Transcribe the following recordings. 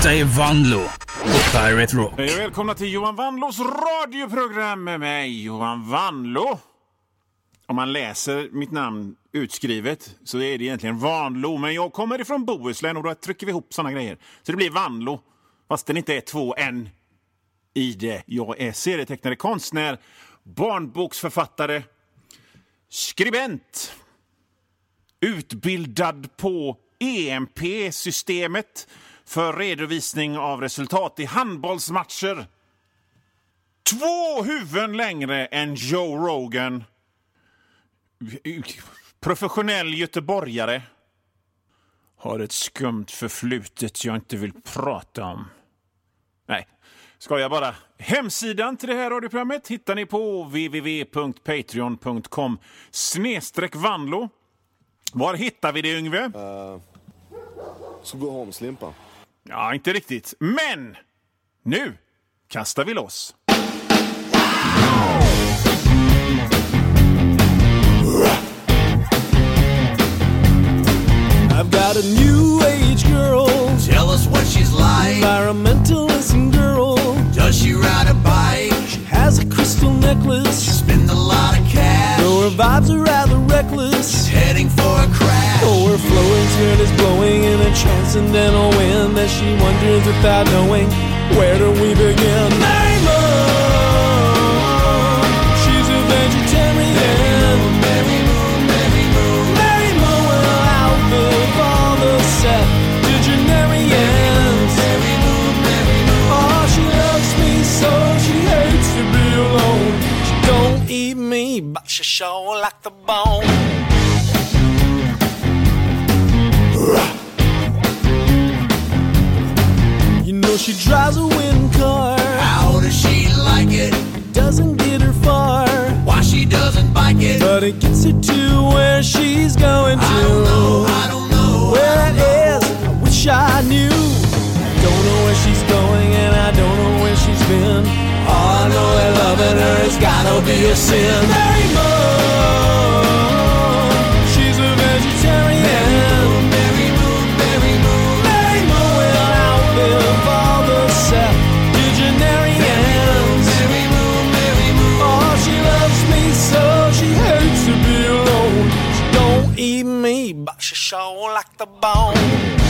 Detta är Vanlo på Pirate Rock. Välkomna till Johan Vanlos radioprogram med mig, Johan Vanlo. Om man läser mitt namn utskrivet så är det egentligen Vanlo. Men jag kommer ifrån Bohuslän och då trycker vi ihop såna grejer. Så det blir Vanlo, fast den inte är 2 N i det. Jag är serietecknare, konstnär, barnboksförfattare, skribent, utbildad på EMP-systemet för redovisning av resultat i handbollsmatcher. 2 huvuden längre än Joe Rogan. Professionell göteborgare. Har ett skumt förflutet jag inte vill prata om. Nej, ska jag bara. Hemsidan till det här radioprogrammet hittar ni på www.patreon.com/Vanlo. Var hittar vi det, Yngve? Så gå Holmslimpa. Ja, inte riktigt. Men nu kastar vi loss. I've got a new age girl. Tell us what she's like. Environmentalist girl. Does she ride a bike? She has a crystal necklace. She spends a lot of cash. Though her vibes are rather reckless. She's heading for a crash. Oh, her flowing skirt is blowing in a transcendental wind that she wonders without knowing where do we begin. Mary Moon, she's a vegetarian. Mary Moon, Mary Moon. Mary Moon will outlive all the septuagenarians. Mary Moon, Mary Moon. Oh, she loves me so she hates to be alone. She don't eat me, but she sure like the bone. You know she drives a wind car. How does she like it? Doesn't get her far, Why she doesn't bike it? but it gets her to where she's going to. I don't know, I don't know. Where that is, I wish I knew. I don't know where she's going and I don't know where she's been. All I know that loving her has gotta be a sin. Mary Moon, she's a vegetarian. Mary Moon, Mary Moon. Mary Moon will outlive all the septuagenarians. Mary Moon, Mary Moon. Oh, she loves me so she hates to be alone. She don't eat me, but she sure like the bone.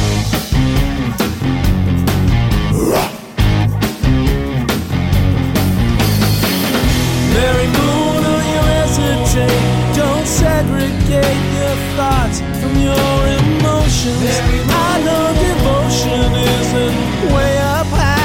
Mary Moon, don't you hesitate. Don't segregate your thoughts from your emotions. I know devotion isn't way up high.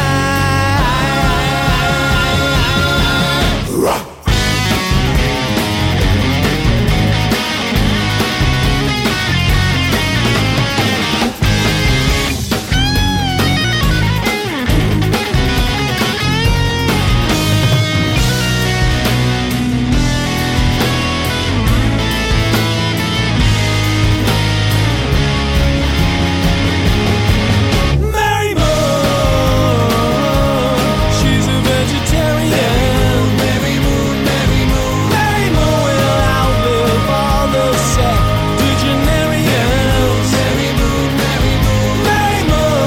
Mary Moon, she's a vegetarian. Mary Moon, Mary Moon. Mary Moon will outlive all the septuagenarians. Mary Moon, Mary Moon. Mary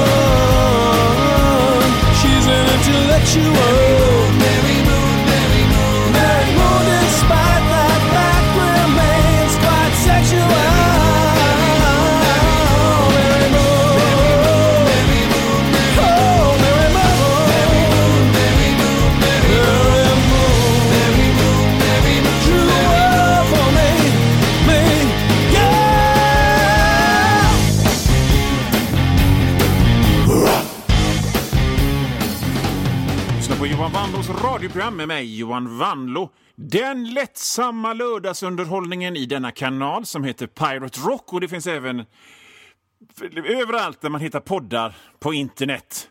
Moon, she's an intellectual. Mary Moon, Mary Moon. Mary Moon, despite that fact, remains quite sexual. Mary Moon, Mary Moon, oh, Mary Moon, Mary Moon, Mary Moon. Mary Moon, Mary Moon, Mary Moon. true love for me, yeah. Lyssna på Johan Vanlos radioprogram med mig, Johan Vanlo. Den lättsamma lördagsunderhållningen i denna kanal som heter Pirate Rock. Och det finns även överallt där man hittar poddar på internet.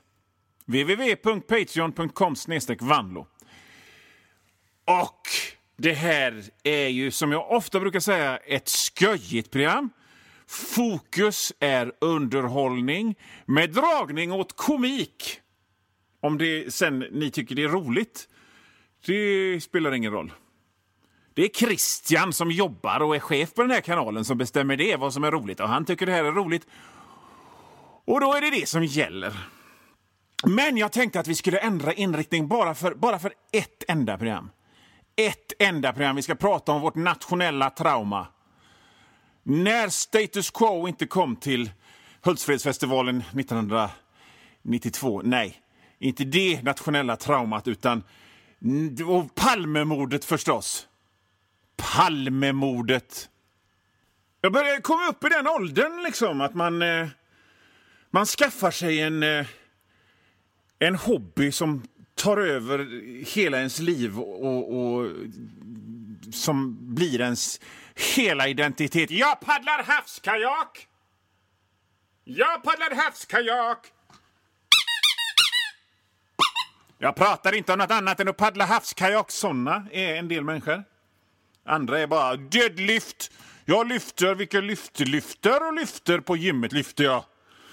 www.patreon.com/Vanlo. Och det här är ju, som jag ofta brukar säga, ett sköjigt program. Fokus är underhållning med dragning åt komik. Om det sen ni tycker det är roligt, det spelar ingen roll. Det är Christian som jobbar och är chef på den här kanalen som bestämmer vad som är roligt. Och han tycker det här är roligt. Och då är det som gäller. Men jag tänkte att vi skulle ändra inriktning bara för ett enda program. Ett enda program. Vi ska prata om vårt nationella trauma. När Status Quo inte kom till Hultsfredsfestivalen 1992. Nej, inte det nationella traumat utan Palmemordet förstås. Palmemordet. Jag börjar komma upp i den åldern liksom att man skaffar sig en hobby som tar över hela ens liv och som blir ens hela identitet. Jag paddlar havskajak! Jag paddlar havskajak! Jag pratar inte om något annat än att paddla havskajak. Såna är en del människor. Andra är bara deadlift. Jag lyfter, vilka lyfter på gymmet lyfter jag.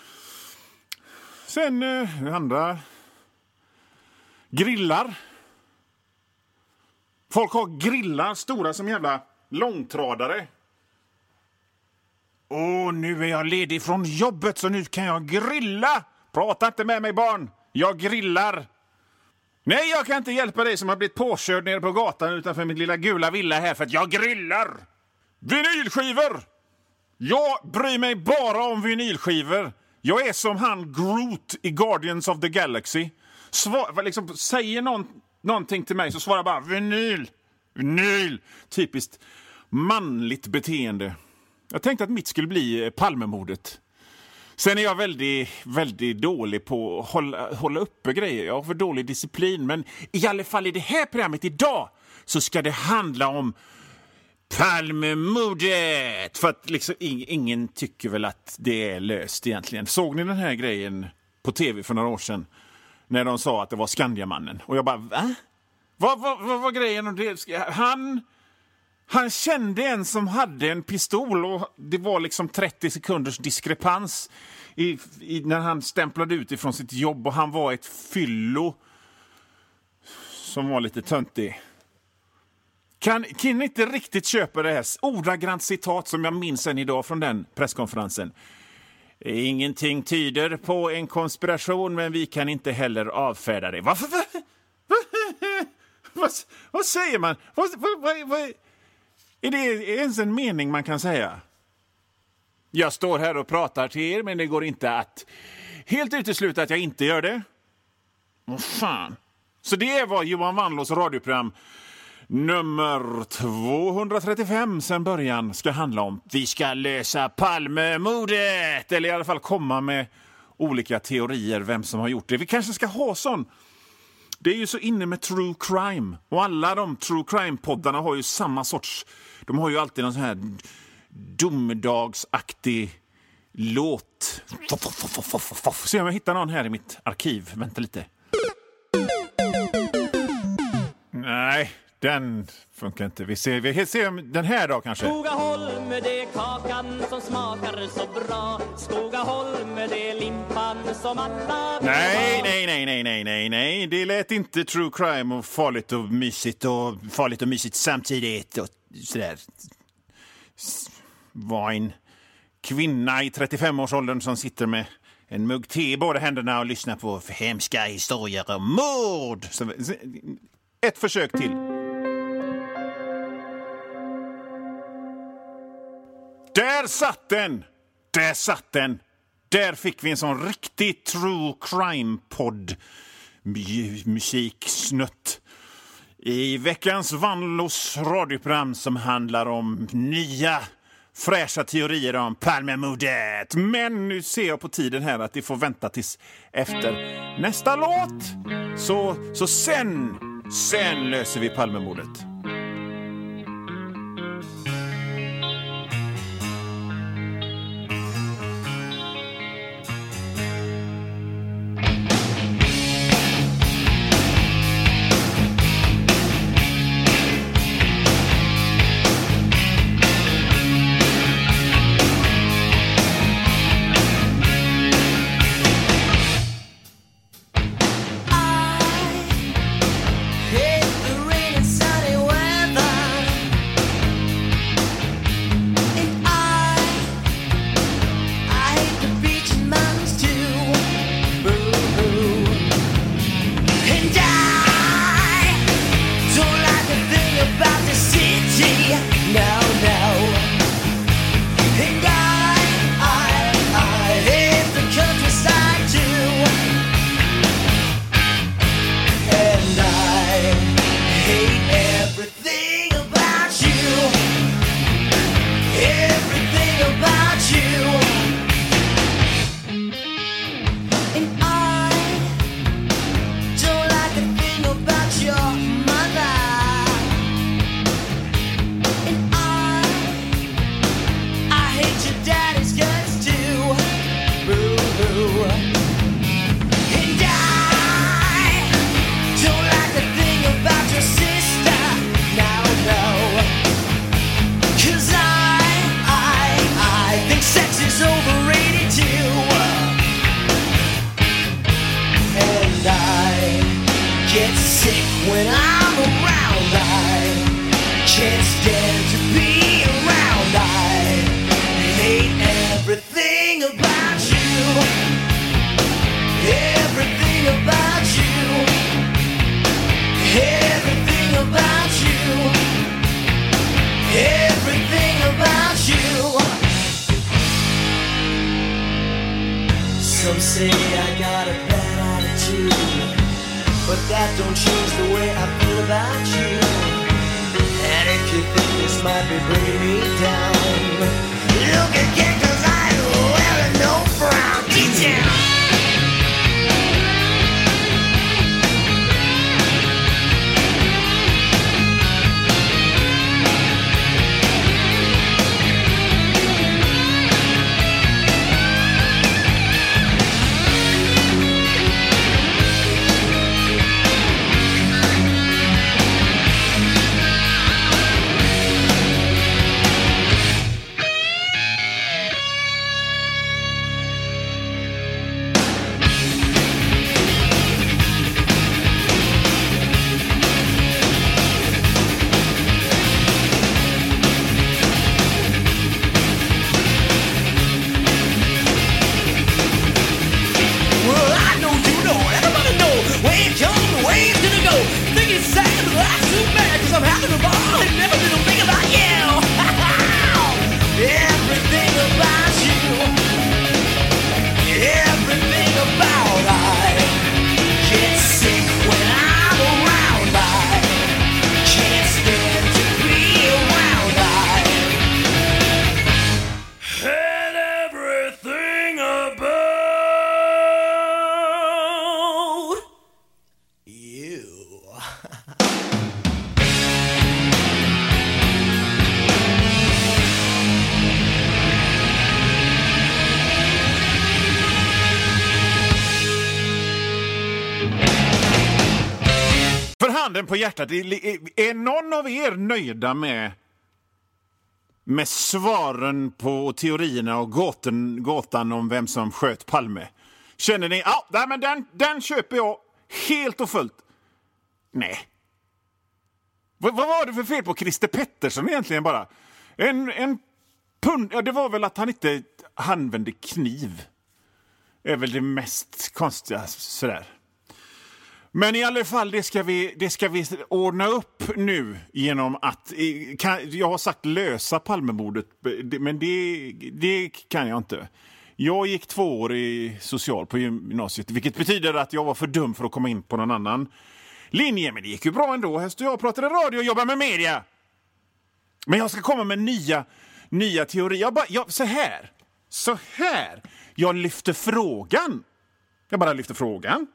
Sen andra grillar. Folk har grillar stora som jävla långtradare. Nu är jag ledig från jobbet så nu kan jag grilla. Prata inte med mig barn. Jag grillar. Nej, jag kan inte hjälpa dig som har blivit påkörd nere på gatan utanför min lilla gula villa här för att jag grillar. Vinylskivor. Jag bryr mig bara om vinylskivor. Jag är som han Groot i Guardians of the Galaxy. Säger någonting till mig så svarar jag bara vinyl. Vinyl. Typiskt manligt beteende. Jag tänkte att mitt skulle bli Palmemordet. Sen är jag väldigt, väldigt dålig på att hålla uppe grejer. Jag har för dålig disciplin. Men i alla fall i det här programmet idag så ska det handla om Palmemordet. För att liksom, ingen tycker väl att det är löst egentligen. Såg ni den här grejen på tv för några år sedan? När de sa att det var Skandiamannen. Och jag bara, va? Vad var grejen om det? Han kände en som hade en pistol och det var liksom 30 sekunders diskrepans när han stämplade ut ifrån sitt jobb och han var ett fyllo som var lite töntig. Kan inte riktigt köpa det här ordagrant citat som jag minns än idag från den presskonferensen. Ingenting tyder på en konspiration men vi kan inte heller avfärda det. Vad säger man? Är det ens en mening man kan säga? Jag står här och pratar till er men det går inte att helt utesluta att jag inte gör det. Vad fan. Så det var Johan Wanlås radioprogram nummer 235 sen början ska handla om. Vi ska lösa Palmemordet. Eller i alla fall komma med olika teorier vem som har gjort det. Vi kanske ska ha sån. Det är ju så inne med true crime. Och alla de true crime-poddarna har ju samma sorts. De har ju alltid någon sån här domedagsaktig låt. Se om jag hittar någon här i mitt arkiv. Vänta lite. Nej, den funkar inte. Vi ser om den här då kanske. Skogaholm, det är kakan som smakar så bra. Skogaholm, det är limpan som alla vill ha. Nej. Det lät inte true crime och farligt och mysigt samtidigt och sådär. Var en kvinna i 35-årsåldern som sitter med en mugg te i båda händerna och lyssnar på hemska historier om mord. Så, ett försök till. Där satt den. Där fick vi en sån riktig true crime-podd musiksnutt. I veckans Wanlås radioprogram som handlar om nya fräscha teorier om Palmemordet. Men nu ser jag på tiden här att det får vänta tills efter nästa låt. Så sen löser vi Palmemordet. Hate the rain and sunny weather. say I got a bad attitude, but that don't change the way I feel about you. And if you think this might be bringing me down, look again, 'cause I ain't wearing no brown. Get down. I'm having a ball and never did a thing about you. Everything about you, everything about I get sick when I'm around. I can't stand to be around. I hate everything about you. För handen på hjärtat, är någon av er nöjda med svaren på teorierna och gåtan om vem som sköt Palme? Känner ni, nej, men den köper jag helt och fullt? Nej. Vad var det för fel på Christer Pettersson egentligen bara? En pund, ja, det var väl att han inte använde kniv. Det är väl det mest konstiga sådär. Men i alla fall, det ska vi ordna upp nu genom att... jag har sagt lösa Palmemordet, men det kan jag inte. Jag gick 2 år i social på gymnasiet, vilket betyder att jag var för dum för att komma in på någon annan linje. Men det gick ju bra ändå. Här står jag och pratade radio och jobbar med media. Men jag ska komma med nya teorier. Så här. Jag lyfter frågan. Jag bara lyfter frågan.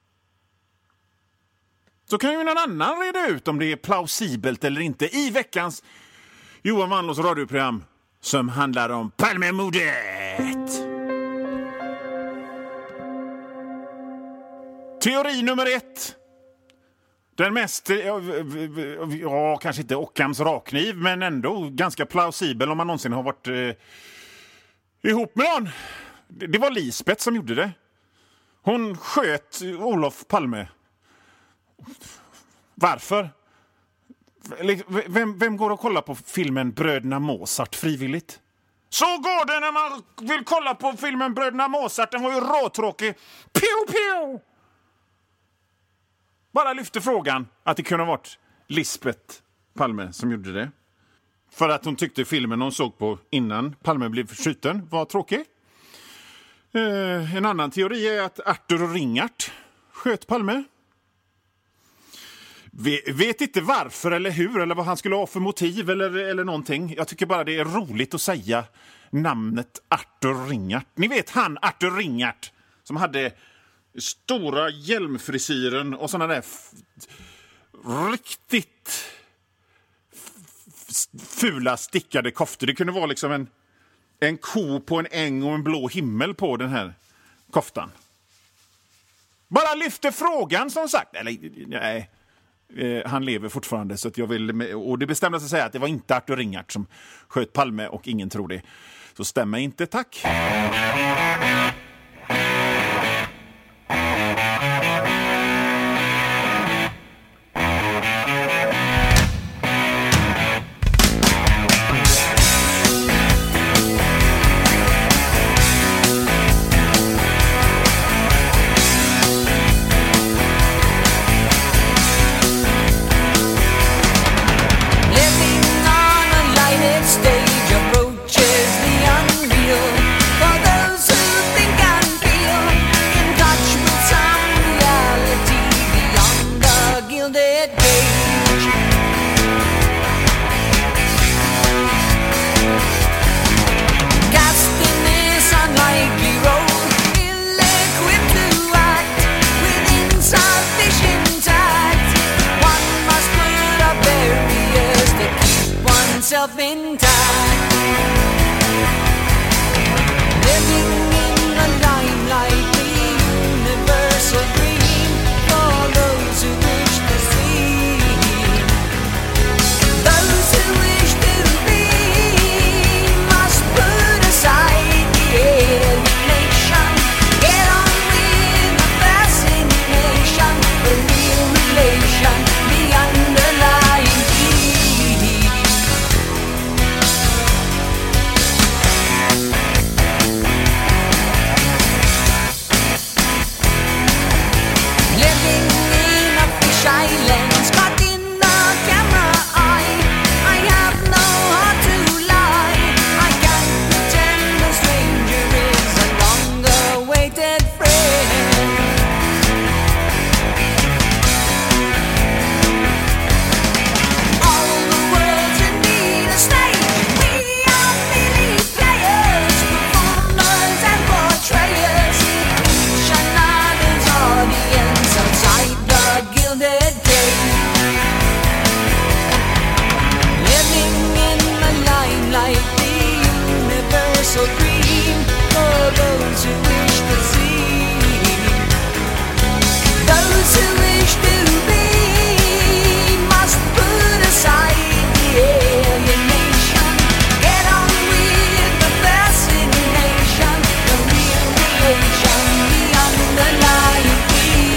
Så kan ju någon annan reda ut om det är plausibelt eller inte i veckans Johan Wanlås radioprogram som handlar om Palmemordet. Teori nummer 1. Den mest, kanske inte Ockhams rakkniv, men ändå ganska plausibel om man någonsin har varit ihop med någon. Det var Lisbeth som gjorde det. Hon sköt Olof Palme. Varför? Vem går och kollar på filmen Bröderna Mozart frivilligt? Så går det när man vill kolla på filmen Bröderna Mozart. Den var ju råtråkig. Pew, pew! Bara lyfte frågan att det kunde ha varit Lisbeth Palme som gjorde det. För att hon tyckte filmen hon såg på innan Palme blev skjuten var tråkig. En annan teori är att Arthur Ringart sköt Palme. Vet inte varför eller hur eller vad han skulle ha för motiv eller någonting. Jag tycker bara det är roligt att säga namnet Arthur Ringart. Ni vet han Arthur Ringart som hade stora hjälmfrisyren och såna där riktigt fula stickade koftor. Det kunde vara liksom en ko på en äng och en blå himmel på den här koftan. Bara lyfter frågan som sagt. Eller nej. Han lever fortfarande så att jag vill, och det bestämde sig att säga att det var inte Arthur Ringart som sköt Palme och ingen tror det. Så stämmer inte, tack. Stage approaches the unreal. For those who think myself intact. Living in the limelight, the universal dream for those who wish to see. Those who wish to be must put aside the alienation. Get on with the fascination, the real relation, the underlying key. Living in a fish island, caught in the camera eye. I have no heart to lie. I can't pretend a stranger is a long-awaited friend. All the world's indeed a stage. We are merely players, performers and portrayers. Each another's audience outside the gilded cage. Living in the limelight, the universal dream for those who wish to see. Those who wish to be must put aside the alienation. Get on with the fascination, the real relation, the underlying key.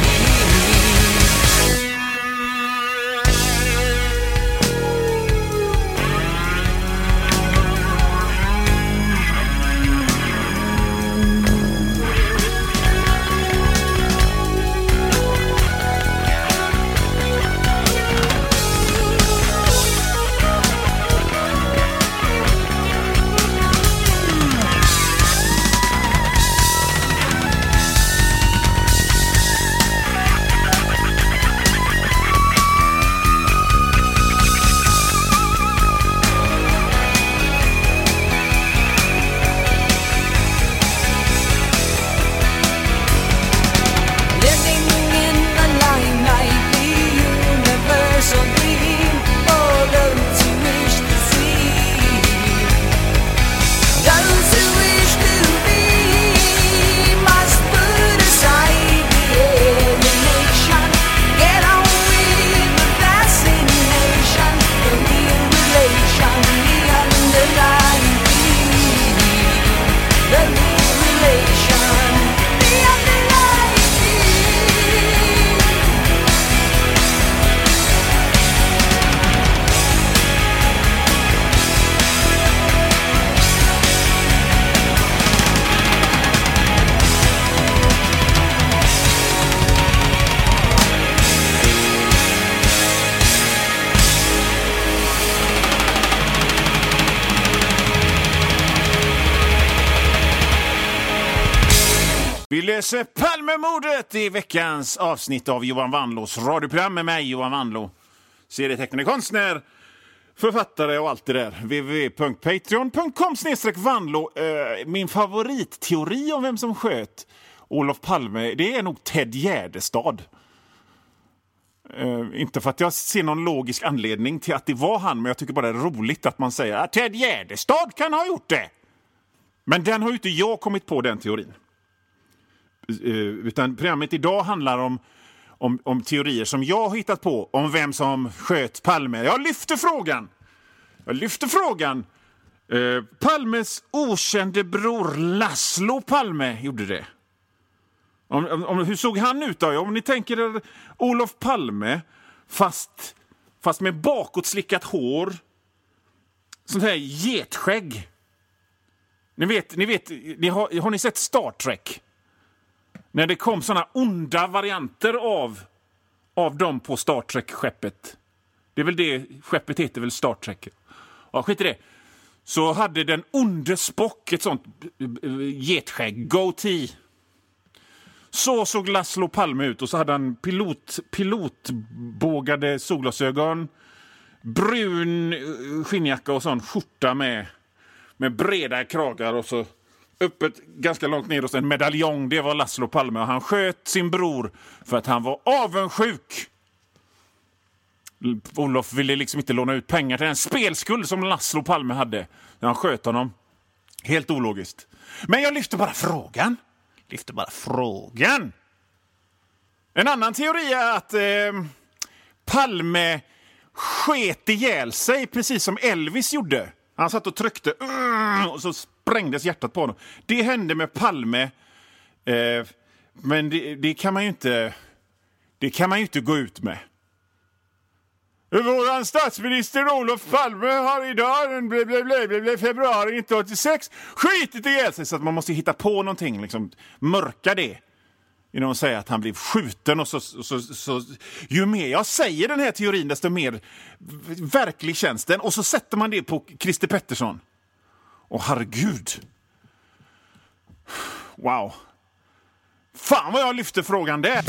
Living in the limelight, the universal dream for those who wish to see. Those who wish to be must put aside the alienation. Get on with the fascination, the real relation, the underlying key. The real relation, the underlying key. Vi läser Palmemordet i veckans avsnitt av Johan Wanlås radioprogram med mig, Johan Wanlå. Serietecknare, konstnär, författare och allt det där. www.patreon.com/Wanlå. Min favoritteori om vem som sköt Olof Palme, det är nog Ted Gärdestad. Inte för att jag ser någon logisk anledning till att det var han, men jag tycker bara det är roligt att man säger att Ted Gärdestad kan ha gjort det. Men den har ju inte jag kommit på, den teorin. Utan programmet idag handlar om teorier som jag har hittat på om vem som sköt Palme. Jag lyfter frågan. Palmes okände bror Laszlo Palme gjorde det. Hur såg han ut då? Om ni tänker Olof Palme fast med bakåtslickat hår, sånt här getskägg. Ni vet, har ni sett Star Trek? När det kom såna onda varianter av dem på Star Trek-skeppet. Det är väl det, skeppet heter väl Star Trek. Ja, skit i det. Så hade den onde Spock ett sånt getskägg, goatee. Så såg Laszlo Palme ut, och så hade han pilotbågade solglasögon, brun skinnjacka och sån skjorta med breda kragar, och så öppet ganska långt ner och en medaljong. Det var Laszlo Palme, och han sköt sin bror för att han var avundsjuk Olof ville liksom inte låna ut pengar till den spelskuld som Laszlo Palme hade när han sköt honom. Helt ologiskt. Men jag lyfter bara frågan. En annan teori är att Palme sket ihjäl sig precis som Elvis gjorde. Han satt och tryckte och så sprängdes hjärtat på honom. Det hände med Palme, men det kan man ju inte gå ut med. Vår statsminister Olof Palme har idag februari 1986 skitit ihjäl sig, så att man måste hitta på någonting, liksom mörka det. Genom att säga att han blev skjuten och så ju mer jag säger den här teorin desto mer verklig känns den, och så sätter man det på Christer Pettersson. Och herregud. Wow. Fan vad jag lyfter frågan där.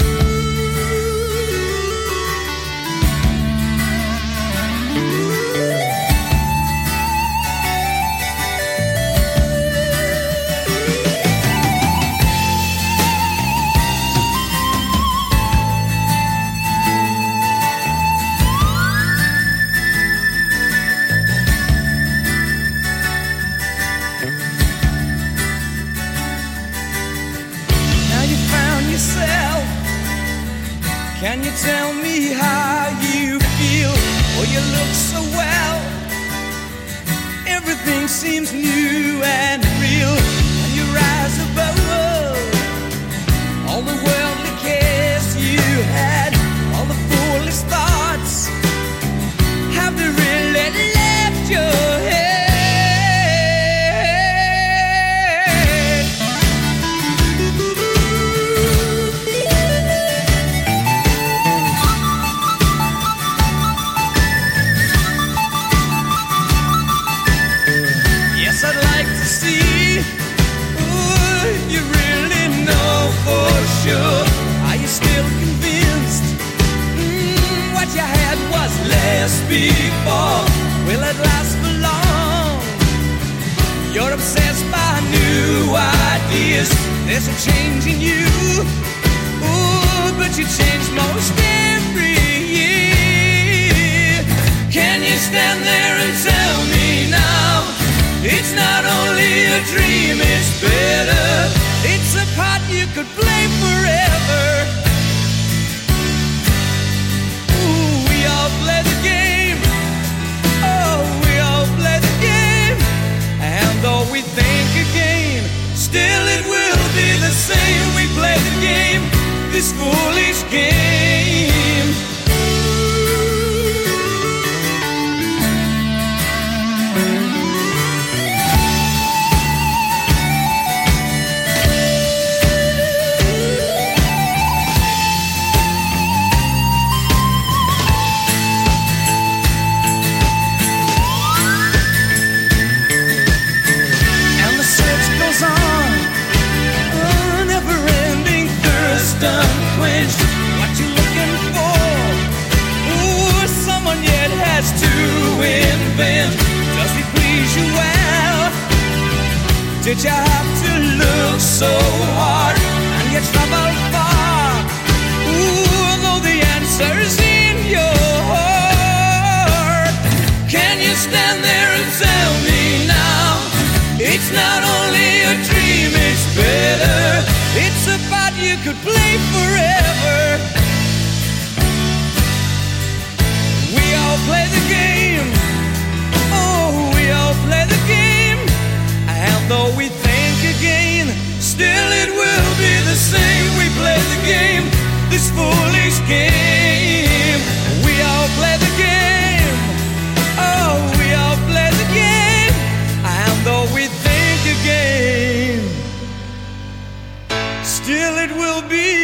Can you tell me how you feel? Oh, you look so well. Everything seems new and real. And you rise above all the worldly cares you had, all the foolish thoughts. Have they really left your head? Sure. Are you still convinced what you had was less before? Will it last for long? You're obsessed by new ideas. There's a change in you. Ooh, but you change most every year. Can you stand there and tell me now? It's not only a dream, it's better. It's a part you could play forever. Ooh, we all play the game. Oh, we all play the game. And though we think again, still it will be the same. We play the game, this foolish game. Unquenched, what you looking for? Ooh, someone yet has to invent. Does he please you well? Did you have to look so hard and you travel far? Ooh, though the answer's in your heart. Can you stand there and tell me now? It's not only a dream, it's better. It's a part you could play forever. We all play the game. Oh, we all play the game. And though we think again, still it will be the same. We play the game, this foolish game. We all play the game. Oh, we all play the game. And though we think again, still it will be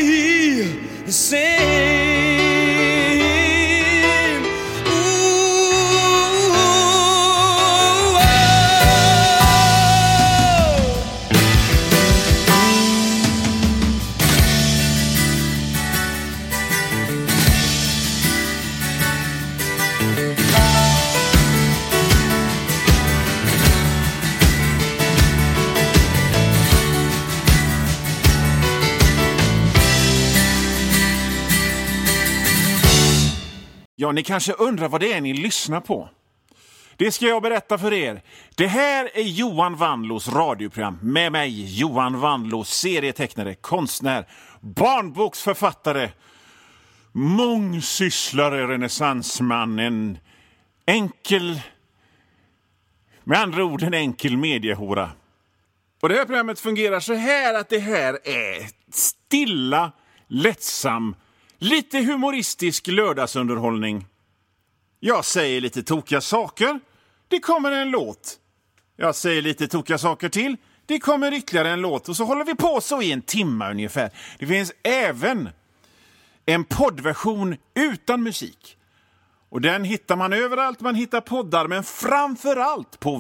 Ja, ni kanske undrar vad det är ni lyssnar på. Det ska jag berätta för er. Det här är Johan Wanlås radioprogram med mig, Johan Wanlås, serietecknare, konstnär, barnboksförfattare, mångsysslare, renässansman, en enkel, med andra ord en enkel mediehora. Och det här programmet fungerar så här att det här är stilla, lättsam, lite humoristisk lördagsunderhållning. Jag säger lite tokiga saker, det kommer en låt. Jag säger lite tokiga saker till, det kommer ytterligare en låt. Och så håller vi på så i en timme ungefär. Det finns även en poddversion utan musik. Och den hittar man överallt man hittar poddar, men framförallt på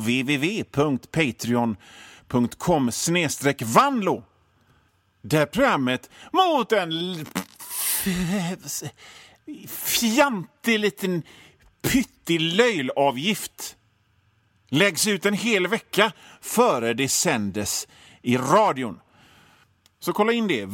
www.patreon.com/Vanlo. Där programmet mot en fjantig liten pyttig löjlavgift läggs ut en hel vecka före det sändes i radion. Så kolla in det,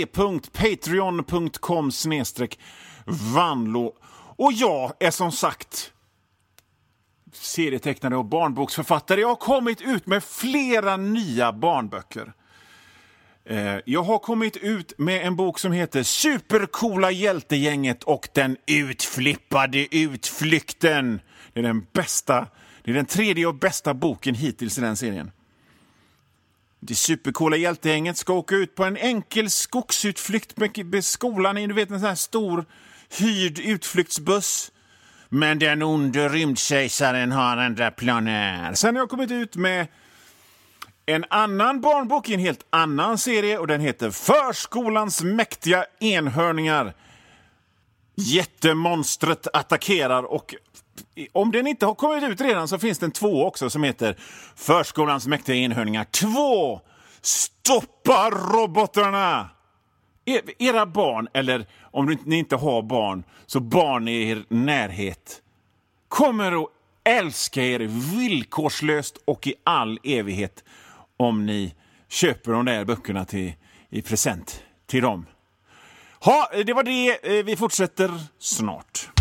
www.patreon.com/Vanlo. Och jag är som sagt serietecknare och barnboksförfattare. Jag har kommit ut med flera nya barnböcker. Jag har kommit ut med en bok som heter Supercoola hjältegänget och den utflippade utflykten. Det är den tredje och bästa boken hittills i den serien. Det supercoola hjältegänget ska åka ut på en enkel skogsutflykt med skolan i, du vet, en sån här stor hyrd utflyktsbuss. Men den onde rymdkejsaren har andra planer. Sen har jag kommit ut med en annan barnbok i en helt annan serie och den heter Förskolans mäktiga enhörningar. Jättemonstret attackerar, och om den inte har kommit ut redan så finns det en 2 också som heter Förskolans mäktiga enhörningar 2. Stoppa robotarna! Era barn, eller om ni inte har barn, så barn i er närhet, kommer att älska er villkorslöst och i all evighet om ni köper de där böckerna i present till dem. Ja, det var det. Vi fortsätter snart.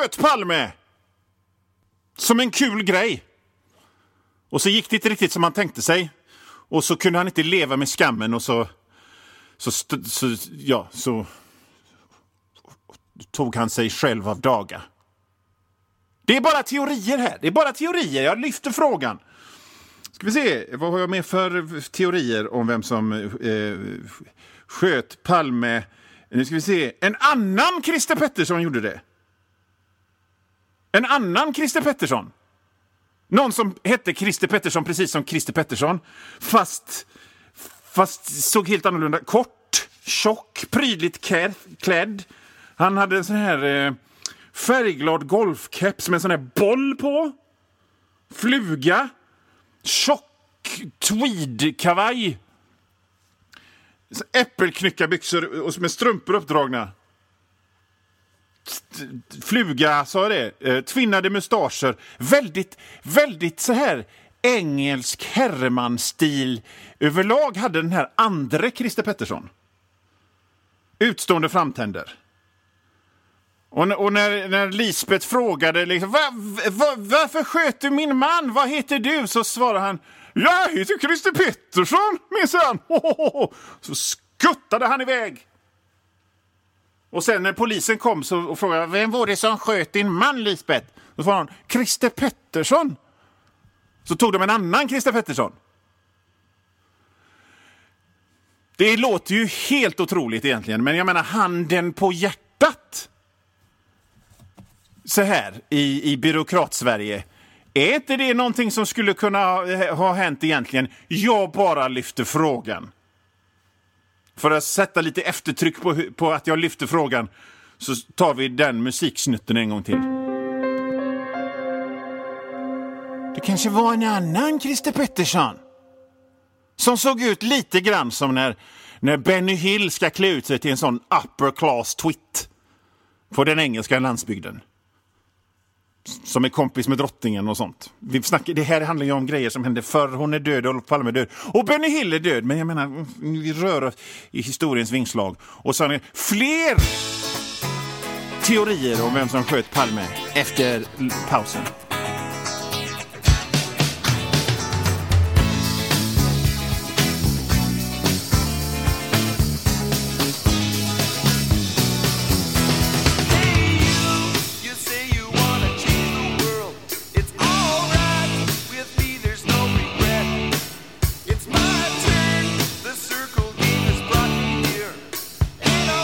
sköt Palme som en kul grej. Och så gick det inte riktigt som han tänkte sig. Och så kunde han inte leva med skammen och så tog han sig själv av daga. Det är bara teorier här. Det är bara teorier. Jag lyfter frågan. Ska vi se, vad har jag med för teorier om vem som sköt Palme? Nu ska vi se. En annan Christer Pettersson gjorde det. En annan Christer Pettersson. Någon som hette Christer Pettersson precis som Christer Pettersson. Fast såg helt annorlunda. Kort, tjock, prydligt klädd. Han hade en sån här färgglad golfkeps med en sån här boll på. Fluga. Tjock tweedkavaj. Äppelknyckarbyxor och med strumpor uppdragna. Fluga, sa jag det. Tvinnade mustascher. Väldigt, väldigt så här engelsk herremanstil. Överlag hade den här andra Christer Pettersson utstående framtänder. Och när Lisbeth frågade liksom, varför sköt du min man? Vad heter du? Så svarade han, jag heter Christer Pettersson, minsann. Så skuttade han iväg. Och sen när polisen kom och frågade, vem var det som sköt din man, Lisbeth? Så svarade han, Christer Pettersson. Så tog de en annan Christer Pettersson. Det låter ju helt otroligt egentligen, men jag menar handen på hjärtat. Så här i byråkrat-Sverige. Är inte det någonting som skulle kunna ha hänt egentligen? Jag bara lyfter frågan. För att sätta lite eftertryck på att jag lyfter frågan så tar vi den musiksnutten en gång till. Det kanske var en annan Christer Pettersson som såg ut lite grann som när Benny Hill ska klä ut sig till en sån upper class twit på den engelska landsbygden. Som är kompis med drottningen och sånt. Det här handlar ju om grejer som hände förr. Hon är död och Olof Palme är död. Och Benny Hill är död. Men jag menar, vi rör oss i historiens vingslag. Och så är det fler teorier om vem som sköt Palme efter pausen.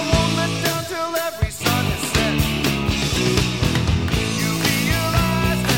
Realize that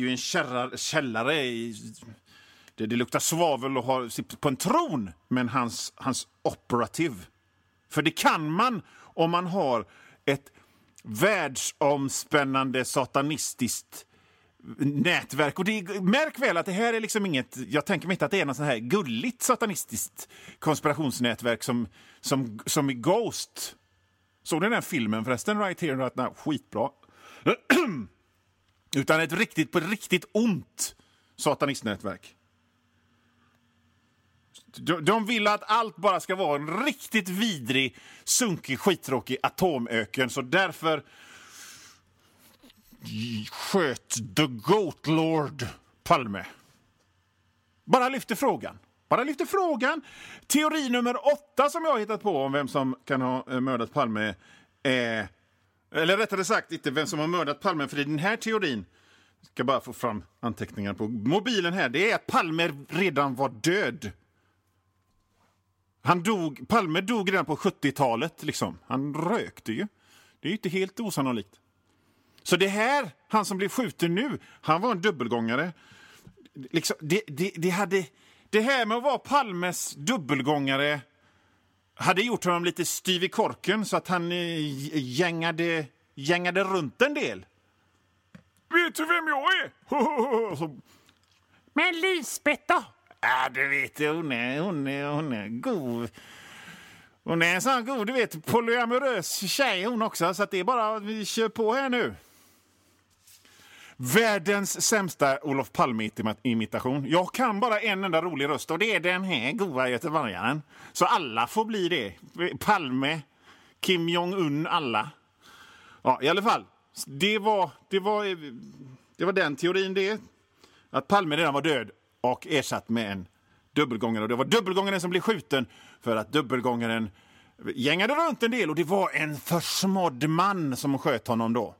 sitter ju i en källare det luktar svavel och sitter på en tron. Men hans operative. För det kan man om man har ett världsomspännande satanistiskt nätverk. Och märk väl att det här är liksom inget, jag tänker mig inte att det är något sån här gulligt satanistiskt konspirationsnätverk som i Ghost. Såg ni den filmen förresten? Right Here, Right Now. Skitbra. Utan ett riktigt ont satanistnätverk. De vill att allt bara ska vara en riktigt vidrig, sunkig, skittråkig atomöken. Så därför sköt The Goat Lord Palme. Bara lyfter frågan. Teori nummer 8 som jag har hittat på om vem som kan ha mördat Palme är... Eller rättare sagt, inte vem som har mördat Palme. För i den här teorin, ska bara få fram anteckningar på mobilen här. Det är att Palme redan var död. Palme dog redan på 70-talet liksom. Han rökte ju. Det är ju inte helt osannolikt. Så det här, han som blev skjuten nu, han var en dubbelgångare. Liksom, det här med att vara Palmes dubbelgångare hade gjort honom lite styv i korken så att han gängade runt en del. Vet du vem jag är? Men Lisbeth då? Ja, du vet, hon är god. Hon är en sån god, du vet, polyamorös tjej hon också. Så att det är bara, vi kör på här nu. Världens sämsta Olof Palme-imitation. Jag kan bara en enda rolig röst och det är den här goda göteborgaren. Så alla får bli det. Palme, Kim Jong-un, alla. Ja, i alla fall. Det var den teorin det. Att Palme redan var död och ersatt med en dubbelgångare. Och det var dubbelgångaren som blev skjuten för att dubbelgångaren gängade runt en del. Och det var en försmådd man som sköt honom då.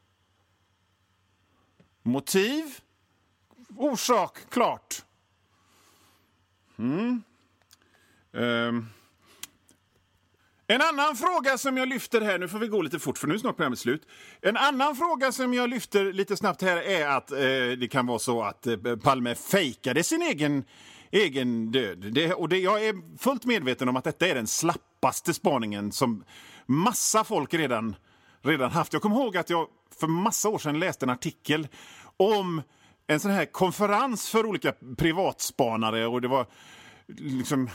Motiv? Orsak, klart. En annan fråga som jag lyfter här, nu får vi gå lite fort för nu är snart programmet slut. En annan fråga som jag lyfter lite snabbt här är att det kan vara så att Palme fejkade sin egen död. Jag är fullt medveten om att detta är den slappaste spaningen som massa folk redan haft. Jag kommer ihåg att jag för massa år sedan läste en artikel om en sån här konferens för olika privatspanare och det var liksom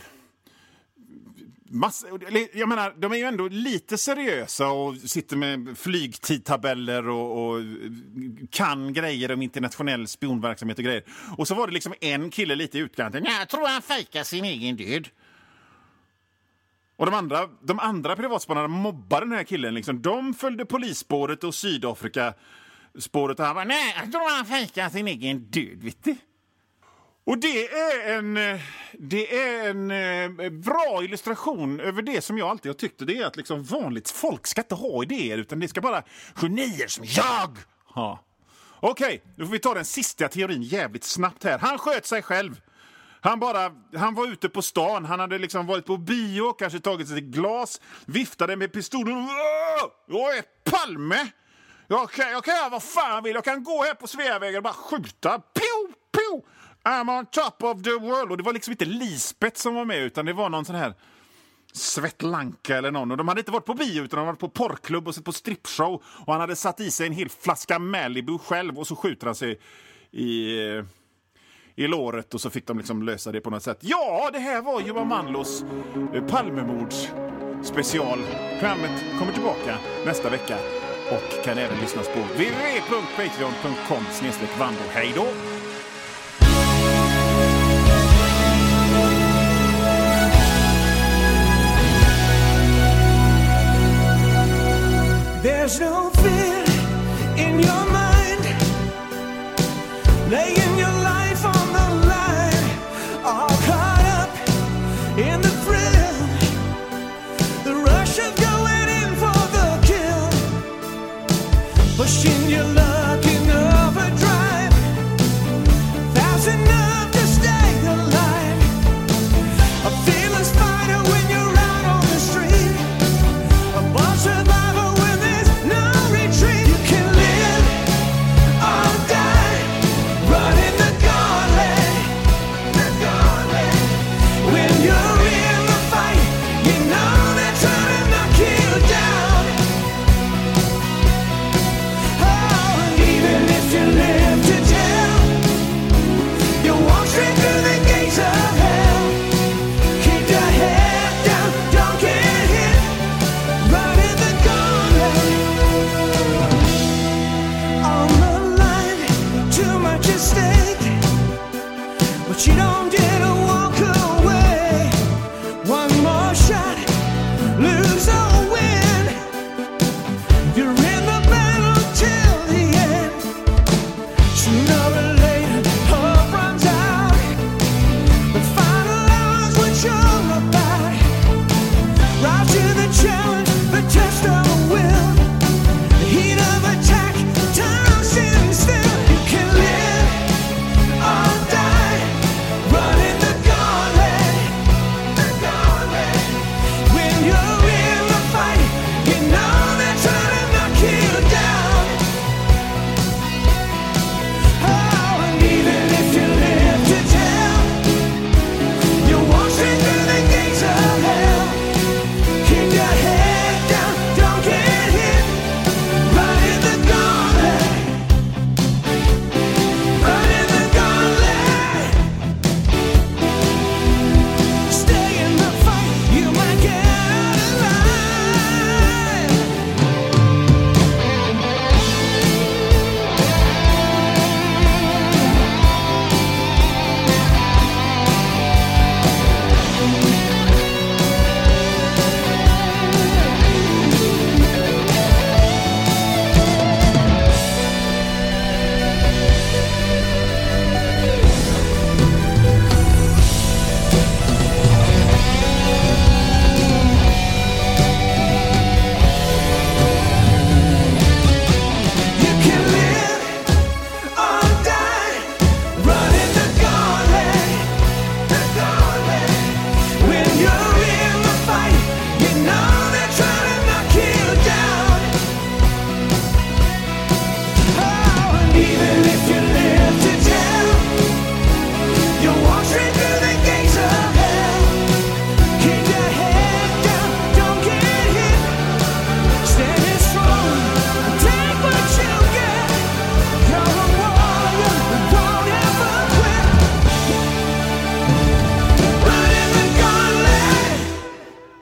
jag menar, de är ju ändå lite seriösa och sitter med flygtidtabeller och kan grejer om internationell spionverksamhet och grejer. Och så var det liksom en kille lite i utkanten. Jag tror han fejkar sin egen död. Och de andra privatspanarna mobbade den här killen. Liksom. De följde polisspåret och Sydafrika-spåret och han bara, nej, jag tror han fejkar sin egen död, vet du. Och det är en bra illustration över det som jag alltid har tyckt. Det är att liksom vanligt folk ska inte ha idéer utan det ska bara genier som jag ha. Okej, nu får vi ta den sista teorin jävligt snabbt här. Han sköt sig själv. Han var ute på stan. Han hade liksom varit på bio, kanske tagit sig ett glas, viftade med pistolen. Jag är Palme. Jag kan göra vad fan jag vill. Jag kan gå här på Sveavägen och bara skjuta. Pew, pew. I'm on top of the world. Och det var liksom inte Lisbeth som var med utan det var någon sån här Svetlanka eller någon. Och de hade inte varit på bio utan de hade varit på porrklubb och sett på stripshow. Och han hade satt i sig en hel flaska Malibu själv och så skjuter han sig i låret och så fick de liksom lösa det på något sätt. Ja, det här var Johan Manlos Palmemords special. Programmet kommer tillbaka nästa vecka och kan även lyssnas på www.patreon.com/Vanlo. Hej då!